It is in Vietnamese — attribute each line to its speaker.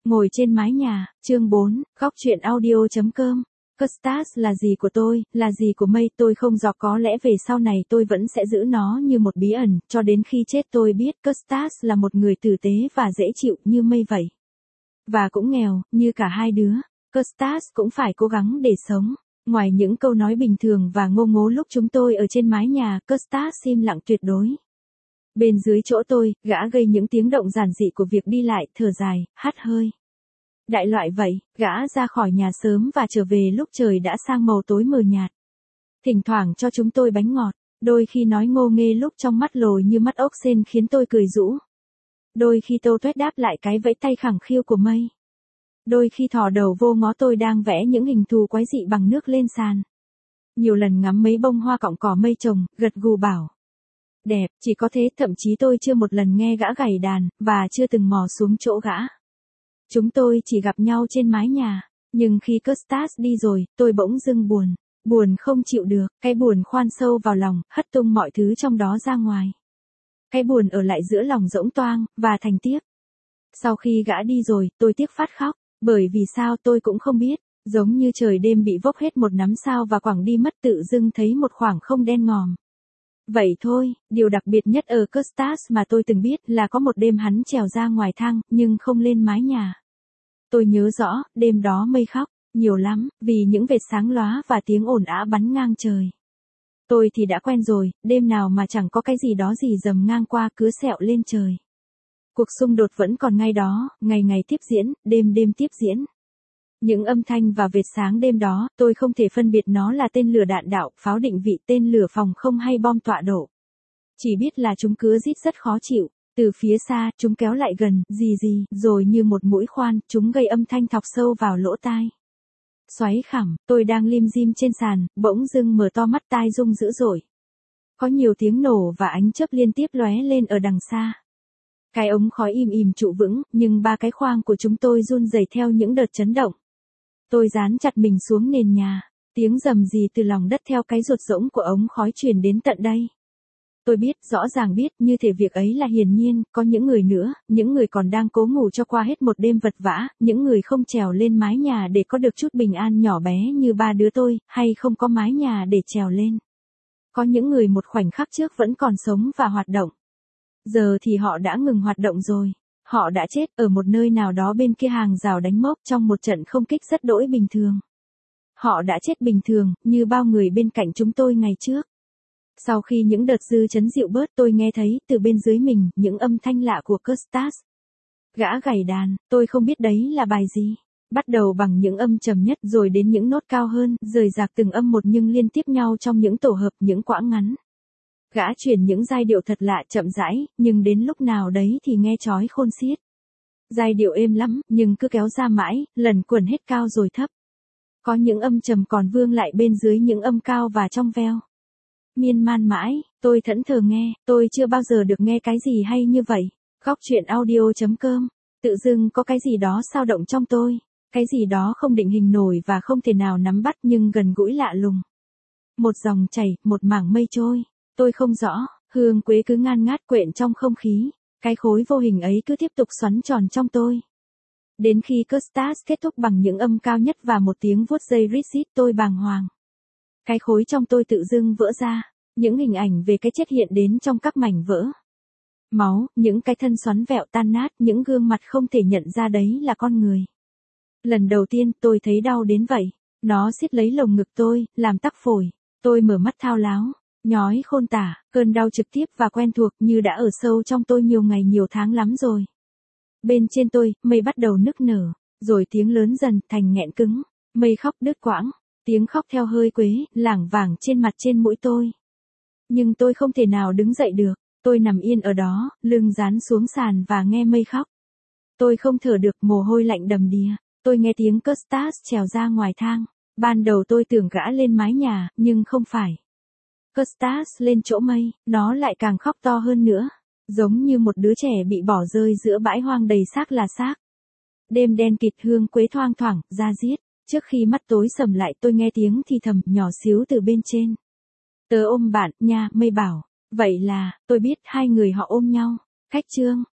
Speaker 1: Ngồi trên mái nhà, chương 4, góc chuyện audio.com. Custas là gì của tôi, là gì của Mây, tôi không rõ, có lẽ về sau này tôi vẫn sẽ giữ nó như một bí ẩn, cho đến khi chết tôi biết Custas là một người tử tế và dễ chịu như Mây vậy. Và cũng nghèo, như cả hai đứa. Custas cũng phải cố gắng để sống. Ngoài những câu nói bình thường và ngô ngố lúc chúng tôi ở trên mái nhà, Custas im lặng tuyệt đối. Bên dưới chỗ tôi, gã gây những tiếng động giản dị của việc đi lại, thở dài, hắt hơi. Đại loại vậy, gã ra khỏi nhà sớm và trở về lúc trời đã sang màu tối mờ nhạt. Thỉnh thoảng cho chúng tôi bánh ngọt, đôi khi nói ngô nghê lúc trong mắt lồi như mắt ốc sên khiến tôi cười rũ. Đôi khi tô toét đáp lại cái vẫy tay khẳng khiu của Mây. Đôi khi thò đầu vô ngó tôi đang vẽ những hình thù quái dị bằng nước lên sàn. Nhiều lần ngắm mấy bông hoa cọng cỏ Mây trồng, gật gù bảo. Đẹp, chỉ có thế, thậm chí tôi chưa một lần nghe gã gảy đàn, và chưa từng mò xuống chỗ gã. Chúng tôi chỉ gặp nhau trên mái nhà, nhưng khi Custas đi rồi, tôi bỗng dưng buồn. Buồn không chịu được, cái buồn khoan sâu vào lòng, hất tung mọi thứ trong đó ra ngoài. Cái buồn ở lại giữa lòng rỗng toang, và thành tiếc. Sau khi gã đi rồi, tôi tiếc phát khóc, bởi vì sao tôi cũng không biết, giống như trời đêm bị vốc hết một nắm sao và quẳng đi mất, tự dưng thấy một khoảng không đen ngòm. Vậy thôi, điều đặc biệt nhất ở Custas mà tôi từng biết là có một đêm hắn trèo ra ngoài thang, nhưng không lên mái nhà. Tôi nhớ rõ, đêm đó Mây khóc, nhiều lắm, vì những vệt sáng lóa và tiếng ồn ào bắn ngang trời. Tôi thì đã quen rồi, đêm nào mà chẳng có cái gì đó gì dầm ngang qua cứ xẹo lên trời. Cuộc xung đột vẫn còn ngay đó, ngày ngày tiếp diễn, đêm đêm tiếp diễn. Những âm thanh và vệt sáng đêm đó, tôi không thể phân biệt nó là tên lửa đạn đạo, pháo định vị, tên lửa phòng không hay bom tọa độ. Chỉ biết là chúng cứ rít rất khó chịu, từ phía xa, chúng kéo lại gần, gì, rồi như một mũi khoan, chúng gây âm thanh thọc sâu vào lỗ tai. Xoáy khẳm, tôi đang lim dim trên sàn, bỗng dưng mở to mắt, tai rung dữ dội. Có nhiều tiếng nổ và ánh chớp liên tiếp lóe lên ở đằng xa. Cái ống khói im ìm trụ vững, nhưng ba cái khoang của chúng tôi run rẩy theo những đợt chấn động. Tôi dán chặt mình xuống nền nhà, tiếng rầm rì từ lòng đất theo cái ruột rỗng của ống khói truyền đến tận đây. Tôi biết, rõ ràng biết, như thể việc ấy là hiển nhiên, có những người nữa, những người còn đang cố ngủ cho qua hết một đêm vật vã, những người không trèo lên mái nhà để có được chút bình an nhỏ bé như ba đứa tôi, hay không có mái nhà để trèo lên. Có những người một khoảnh khắc trước vẫn còn sống và hoạt động. Giờ thì họ đã ngừng hoạt động rồi. Họ đã chết ở một nơi nào đó bên kia hàng rào đánh mốc trong một trận không kích rất đỗi bình thường. Họ đã chết bình thường, như bao người bên cạnh chúng tôi ngày trước. Sau khi những đợt dư chấn dịu bớt, tôi nghe thấy, từ bên dưới mình, những âm thanh lạ của Custas. Gã gảy đàn, tôi không biết đấy là bài gì. Bắt đầu bằng những âm trầm nhất rồi đến những nốt cao hơn, rời rạc từng âm một nhưng liên tiếp nhau trong những tổ hợp, những quãng ngắn. Gã chuyển những giai điệu thật lạ, chậm rãi, nhưng đến lúc nào đấy thì nghe chói khôn xiết. Giai điệu êm lắm, nhưng cứ kéo ra mãi, lần quẩn hết cao rồi thấp. Có những âm trầm còn vương lại bên dưới những âm cao và trong veo. Miên man mãi, tôi thẫn thờ nghe, tôi chưa bao giờ được nghe cái gì hay như vậy. Góc chuyện audio.com. Tự dưng có cái gì đó xao động trong tôi. Cái gì đó không định hình nổi và không thể nào nắm bắt nhưng gần gũi lạ lùng. Một dòng chảy, một mảng mây trôi. Tôi không rõ, hương quế cứ ngan ngát quện trong không khí. Cái khối vô hình ấy cứ tiếp tục xoắn tròn trong tôi. Đến khi Custas kết thúc bằng những âm cao nhất và một tiếng vuốt dây rít rít, tôi bàng hoàng. Cái khối trong tôi tự dưng vỡ ra, những hình ảnh về cái chết hiện đến trong các mảnh vỡ. Máu, những cái thân xoắn vẹo tan nát, những gương mặt không thể nhận ra đấy là con người. Lần đầu tiên tôi thấy đau đến vậy, nó siết lấy lồng ngực tôi, làm tắc phổi. Tôi mở mắt thao láo, nhói khôn tả, cơn đau trực tiếp và quen thuộc như đã ở sâu trong tôi nhiều ngày nhiều tháng lắm rồi. Bên trên tôi, Mây bắt đầu nức nở, rồi tiếng lớn dần thành nghẹn cứng. Mây khóc đứt quãng. Tiếng khóc theo hơi quế, lảng vảng trên mặt trên mũi tôi. Nhưng tôi không thể nào đứng dậy được, tôi nằm yên ở đó, lưng dán xuống sàn và nghe Mây khóc. Tôi không thở được, mồ hôi lạnh đầm đìa, tôi nghe tiếng Custas trèo ra ngoài thang. Ban đầu tôi tưởng gã lên mái nhà, nhưng không phải. Custas lên chỗ Mây, nó lại càng khóc to hơn nữa, giống như một đứa trẻ bị bỏ rơi giữa bãi hoang đầy xác là xác. Đêm đen kịt, hương quế thoang thoảng, da diết. Trước khi mắt tối sầm lại tôi nghe tiếng thì thầm nhỏ xíu từ bên trên. Tớ ôm bạn nha, Mây bảo. Vậy là, tôi biết hai người họ ôm nhau. Khách trương.